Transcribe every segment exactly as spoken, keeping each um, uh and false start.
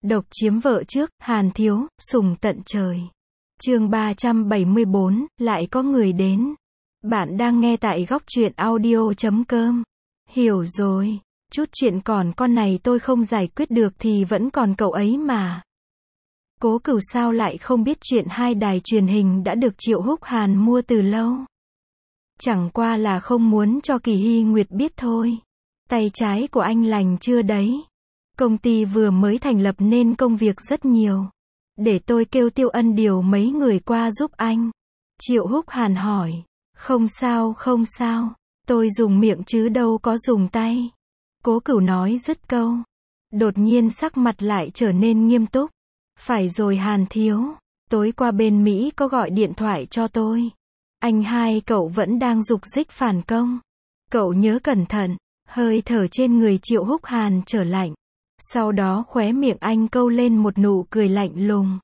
Độc chiếm vợ trước, Hàn Thiếu, sùng tận trời. Chương ba trăm bảy mươi bốn, lại có người đến. Bạn đang nghe tại góc truyện audio chấm com. Hiểu rồi, chút chuyện còn con này tôi không giải quyết được thì vẫn còn cậu ấy mà. Cố Cửu sao lại không biết chuyện hai đài truyền hình đã được Triệu Húc Hàn mua từ lâu. Chẳng qua là không muốn cho Kỳ Hy Nguyệt biết thôi. Tay trái của anh lành chưa đấy. Công ty vừa mới thành lập nên công việc rất nhiều. Để tôi kêu Tiêu Ân điều mấy người qua giúp anh. Triệu Húc Hàn hỏi. Không sao không sao. Tôi dùng miệng chứ đâu có dùng tay. Cố Cửu nói dứt câu. Đột nhiên sắc mặt lại trở nên nghiêm túc. Phải rồi Hàn Thiếu. Tối qua bên Mỹ có gọi điện thoại cho tôi. Anh hai cậu vẫn đang dục dịch phản công. Cậu nhớ cẩn thận. Hơi thở trên người Triệu Húc Hàn trở lạnh. Sau đó khóe miệng anh câu lên một nụ cười lạnh lùng.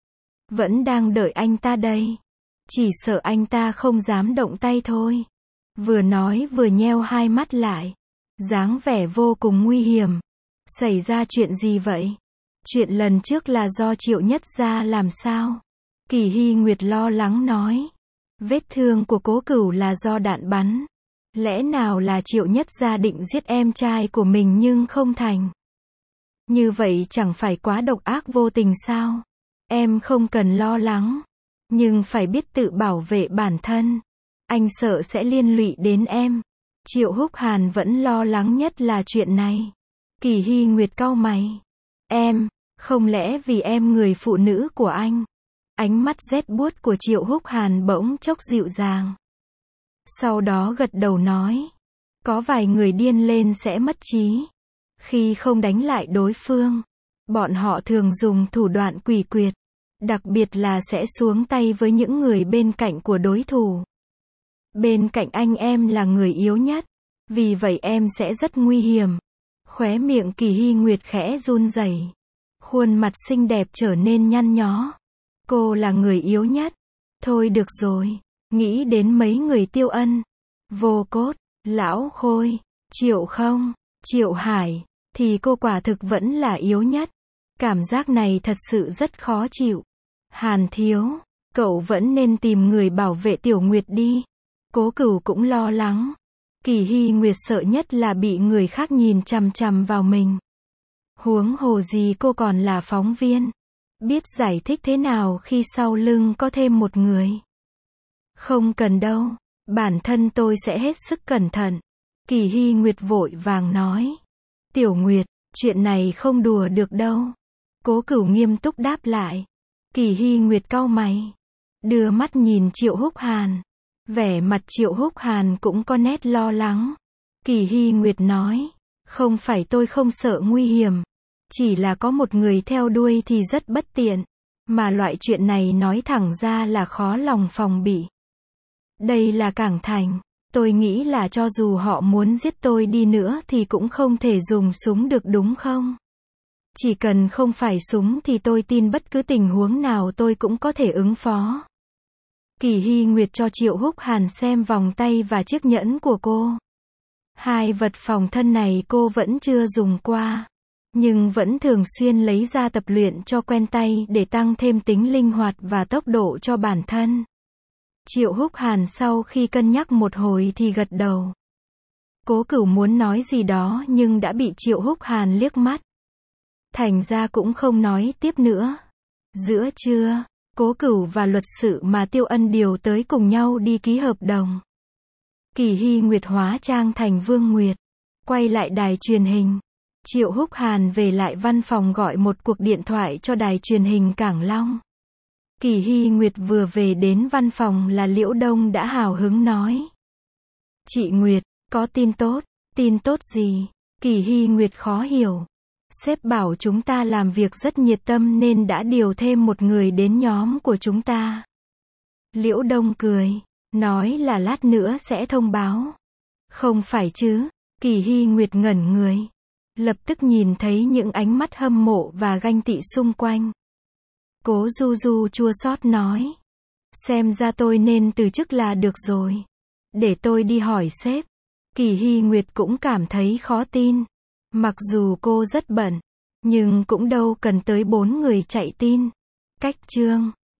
Vẫn đang đợi anh ta đây. Chỉ sợ anh ta không dám động tay thôi. Vừa nói vừa nheo hai mắt lại. Dáng vẻ vô cùng nguy hiểm. Xảy ra chuyện gì vậy? Chuyện lần trước là do Triệu Nhất Gia làm sao? Kỳ Hy Nguyệt lo lắng nói. Vết thương của Cố Cửu là do đạn bắn. Lẽ nào là Triệu Nhất Gia định giết em trai của mình nhưng không thành? Như vậy chẳng phải quá độc ác vô tình sao? Em không cần lo lắng. Nhưng phải biết tự bảo vệ bản thân. Anh sợ sẽ liên lụy đến em. Triệu Húc Hàn vẫn lo lắng nhất là chuyện này. Kỳ Hy Nguyệt cau mày. Em, không lẽ vì em người phụ nữ của anh? Ánh mắt rét buốt của Triệu Húc Hàn bỗng chốc dịu dàng. Sau đó gật đầu nói. Có vài người điên lên sẽ mất trí. Khi không đánh lại đối phương, bọn họ thường dùng thủ đoạn quỷ quyệt. Đặc biệt là sẽ xuống tay với những người bên cạnh của đối thủ. Bên cạnh anh em là người yếu nhất. Vì vậy em sẽ rất nguy hiểm. Khóe miệng Kỳ Hy Nguyệt khẽ run rẩy. Khuôn mặt xinh đẹp trở nên nhăn nhó. Cô là người yếu nhất. Thôi được rồi. Nghĩ đến mấy người Tiêu Ân, Vô Cốt, Lão Khôi, Triệu Không, Triệu Hải, thì cô quả thực vẫn là yếu nhất. Cảm giác này thật sự rất khó chịu. Hàn Thiếu, cậu vẫn nên tìm người bảo vệ Tiểu Nguyệt đi. Cố Cửu cũng lo lắng. Kỳ Hy Nguyệt sợ nhất là bị người khác nhìn chằm chằm vào mình. Huống hồ gì cô còn là phóng viên. Biết giải thích thế nào khi sau lưng có thêm một người. Không cần đâu, bản thân tôi sẽ hết sức cẩn thận. Kỳ Hy Nguyệt vội vàng nói. Tiểu Nguyệt, chuyện này không đùa được đâu. Cố Cửu nghiêm túc đáp lại. Kỳ Hy Nguyệt cau mày. Đưa mắt nhìn Triệu Húc Hàn. Vẻ mặt Triệu Húc Hàn cũng có nét lo lắng. Kỳ Hy Nguyệt nói. Không phải tôi không sợ nguy hiểm. Chỉ là có một người theo đuôi thì rất bất tiện. Mà loại chuyện này nói thẳng ra là khó lòng phòng bị. Đây là Cảng Thành. Tôi nghĩ là cho dù họ muốn giết tôi đi nữa thì cũng không thể dùng súng được đúng không? Chỉ cần không phải súng thì tôi tin bất cứ tình huống nào tôi cũng có thể ứng phó. Kỳ Hy Nguyệt cho Triệu Húc Hàn xem vòng tay và chiếc nhẫn của cô. Hai vật phòng thân này cô vẫn chưa dùng qua. Nhưng vẫn thường xuyên lấy ra tập luyện cho quen tay để tăng thêm tính linh hoạt và tốc độ cho bản thân. Triệu Húc Hàn sau khi cân nhắc một hồi thì gật đầu. Cố Cửu muốn nói gì đó nhưng đã bị Triệu Húc Hàn liếc mắt. Thành ra cũng không nói tiếp nữa. Giữa trưa, Cố Cửu và luật sự mà Tiêu Ân điều tới cùng nhau đi ký hợp đồng. Kỳ Hy Nguyệt hóa trang thành Vương Nguyệt. Quay lại đài truyền hình. Triệu Húc Hàn về lại văn phòng gọi một cuộc điện thoại cho đài truyền hình Cảng Long. Kỳ Hy Nguyệt vừa về đến văn phòng là Liễu Đông đã hào hứng nói. Chị Nguyệt, có tin tốt. Tin tốt gì? Kỳ Hy Nguyệt khó hiểu. Sếp bảo chúng ta làm việc rất nhiệt tâm nên đã điều thêm một người đến nhóm của chúng ta. Liễu Đông cười. Nói là lát nữa sẽ thông báo. Không phải chứ? Kỳ Hy Nguyệt ngẩn người. Lập tức nhìn thấy những ánh mắt hâm mộ và ganh tị xung quanh. Cố Du Du chua xót nói. Xem ra tôi nên từ chức là được rồi. Để tôi đi hỏi sếp. Kỳ Hy Nguyệt cũng cảm thấy khó tin. Mặc dù cô rất bận. Nhưng cũng đâu cần tới bốn người chạy tin. Cách chương